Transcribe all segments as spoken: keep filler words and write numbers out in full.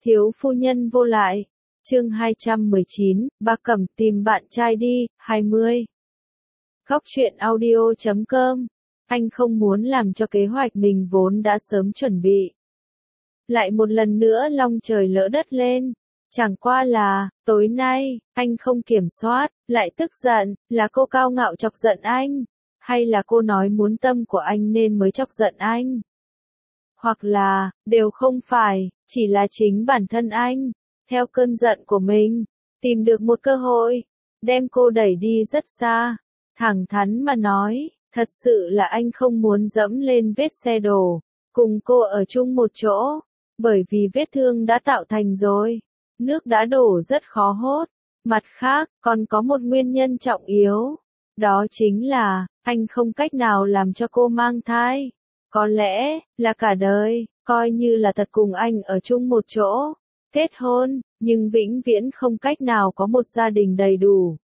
Thiếu phu nhân vô lại. Chương hai trăm mười chín, Ba Cẩm tìm bạn trai đi, hai mươi. Góc truyện audio chấm com. Anh không muốn làm cho kế hoạch mình vốn đã sớm chuẩn bị. Lại một lần nữa long trời lỡ đất lên. Chẳng qua là, tối nay, anh không kiểm soát, lại tức giận, là cô cao ngạo chọc giận anh. Hay là cô nói muốn tâm của anh nên mới chọc giận anh. Hoặc là, đều không phải, chỉ là chính bản thân anh, theo cơn giận của mình, tìm được một cơ hội, đem cô đẩy đi rất xa. Thẳng thắn mà nói, thật sự là anh không muốn dẫm lên vết xe đổ, cùng cô ở chung một chỗ, bởi vì vết thương đã tạo thành rồi, nước đã đổ rất khó hốt. Mặt khác, còn có một nguyên nhân trọng yếu, đó chính là, anh không cách nào làm cho cô mang thai. Có lẽ, là cả đời, coi như là thật cùng anh ở chung một chỗ, kết hôn, nhưng vĩnh viễn không cách nào có một gia đình đầy đủ.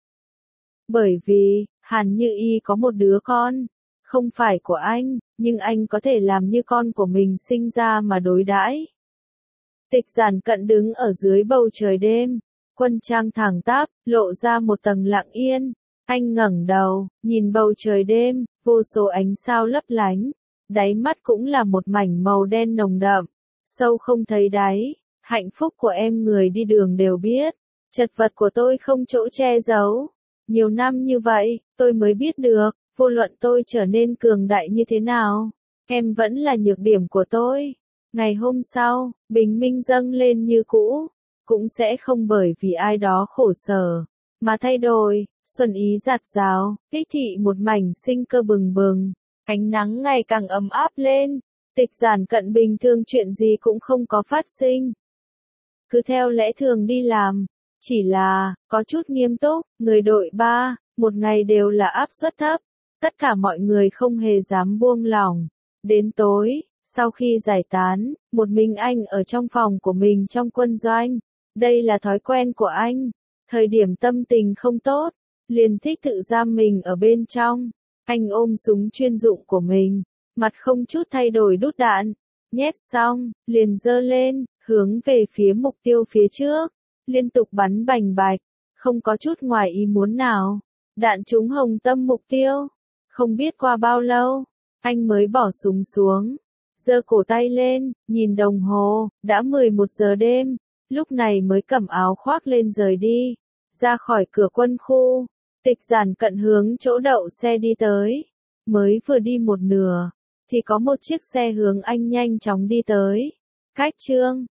Bởi vì, Hàn Như Y có một đứa con, không phải của anh, nhưng anh có thể làm như con của mình sinh ra mà đối đãi. Tịch Giản Cận đứng ở dưới bầu trời đêm, quân trang thẳng tắp, lộ ra một tầng lặng yên. Anh ngẩng đầu, nhìn bầu trời đêm, vô số ánh sao lấp lánh. Đáy mắt cũng là một mảnh màu đen nồng đậm, sâu không thấy đáy. Hạnh phúc của em người đi đường đều biết, chật vật của tôi không chỗ che giấu. Nhiều năm như vậy, tôi mới biết được, vô luận tôi trở nên cường đại như thế nào, em vẫn là nhược điểm của tôi. Ngày hôm sau, bình minh dâng lên như cũ, cũng sẽ không bởi vì ai đó khổ sở, mà thay đổi. Xuân ý rạt rào, kích thị một mảnh sinh cơ bừng bừng. Ánh nắng ngày càng ấm áp lên, Tịch Giản Cận bình thường chuyện gì cũng không có phát sinh. Cứ theo lẽ thường đi làm, chỉ là, có chút nghiêm túc, người đội ba, một ngày đều là áp suất thấp, tất cả mọi người không hề dám buông lỏng. Đến tối, sau khi giải tán, một mình anh ở trong phòng của mình trong quân doanh, đây là thói quen của anh, thời điểm tâm tình không tốt, liền thích tự giam mình ở bên trong. Anh ôm súng chuyên dụng của mình, mặt không chút thay đổi đút đạn, nhét xong, liền giơ lên, hướng về phía mục tiêu phía trước, liên tục bắn bành bạch, không có chút ngoài ý muốn nào. Đạn trúng hồng tâm mục tiêu. Không biết qua bao lâu, anh mới bỏ súng xuống, giơ cổ tay lên, nhìn đồng hồ, đã mười một giờ đêm, lúc này mới cầm áo khoác lên rời đi, ra khỏi cửa quân khu. Tịch Giản Cận hướng chỗ đậu xe đi tới, mới vừa đi một nửa, thì có một chiếc xe hướng anh nhanh chóng đi tới. Cách Trương,